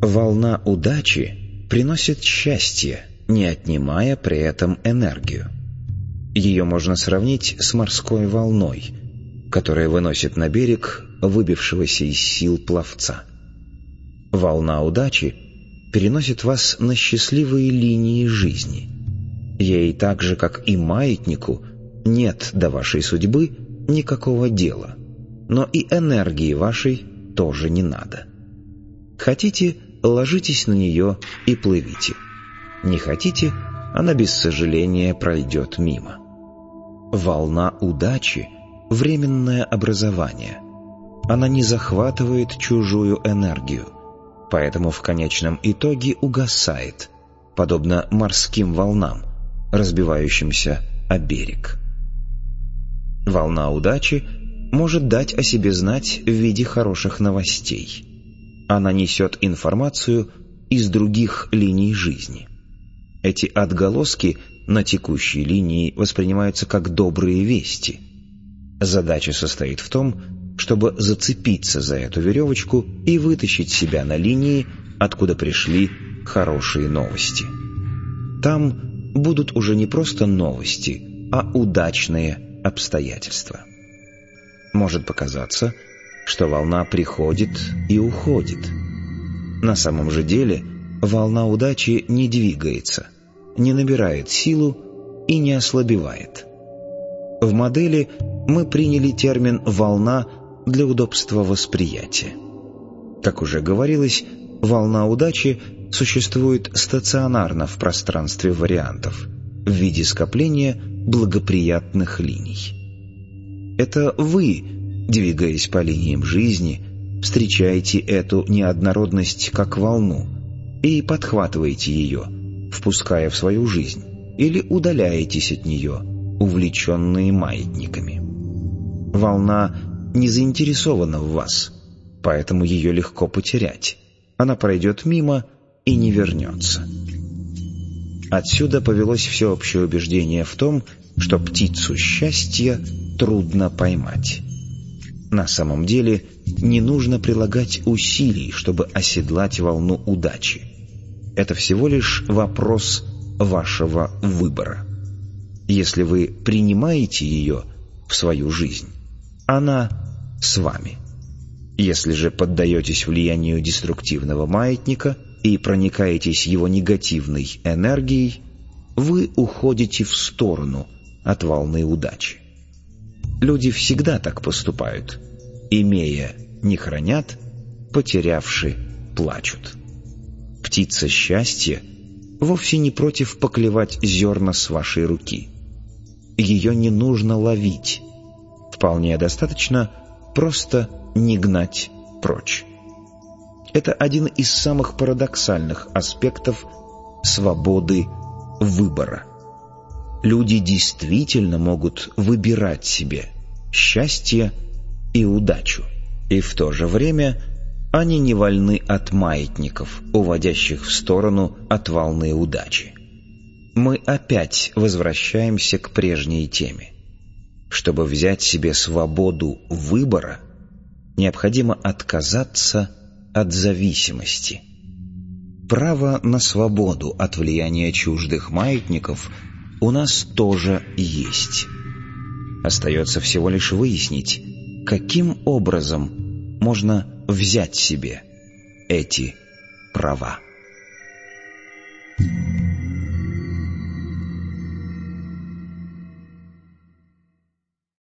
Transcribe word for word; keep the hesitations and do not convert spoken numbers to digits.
Волна удачи приносит счастье, не отнимая при этом энергию. Ее можно сравнить с морской волной, которая выносит на берег выбившегося из сил пловца. Волна удачи переносит вас на счастливые линии жизни. Ей так же, как и маятнику, нет до вашей судьбы никакого дела, но и энергии вашей тоже не надо. Хотите, ложитесь на нее и плывите. Не хотите, она без сожаления пройдет мимо. Волна удачи — временное образование. Она не захватывает чужую энергию, поэтому в конечном итоге угасает, подобно морским волнам, разбивающимся о берег. Волна удачи может дать о себе знать в виде хороших новостей. Она несет информацию из других линий жизни. Эти отголоски на текущей линии воспринимаются как добрые вести. Задача состоит в том, чтобы зацепиться за эту веревочку и вытащить себя на линии, откуда пришли хорошие новости. Там будут уже не просто новости, а удачные обстоятельства. Может показаться, что волна приходит и уходит. На самом же деле волна удачи не двигается, не набирает силу и не ослабевает. В модели мы приняли термин «волна» для удобства восприятия. Как уже говорилось, волна удачи существует стационарно в пространстве вариантов в виде скопления благоприятных линий. Это вы, двигаясь по линиям жизни, встречаете эту неоднородность как волну и подхватываете ее, впуская в свою жизнь, или удаляетесь от нее, увлеченные маятниками. Волна не заинтересована в вас, поэтому ее легко потерять. Она пройдет мимо и не вернется. Отсюда повелось всеобщее убеждение в том, что птицу счастья трудно поймать. На самом деле не нужно прилагать усилий, чтобы оседлать волну удачи. Это всего лишь вопрос вашего выбора. Если вы принимаете ее в свою жизнь, она с вами. Если же поддаетесь влиянию деструктивного маятника и проникаетесь его негативной энергией, вы уходите в сторону от волны удачи. Люди всегда так поступают. Имея, не хранят, потерявши, плачут. Птица счастья вовсе не против поклевать зерна с вашей руки. Ее не нужно ловить. Вполне достаточно просто не гнать прочь. Это один из самых парадоксальных аспектов свободы выбора. Люди действительно могут выбирать себе счастье и удачу, и в то же время они не вольны от маятников, уводящих в сторону от волны удачи. Мы опять возвращаемся к прежней теме. Чтобы взять себе свободу выбора, необходимо отказаться от зависимости. Право на свободу от влияния чуждых маятников у нас тоже есть. Остается всего лишь выяснить, каким образом можно взять себе эти права.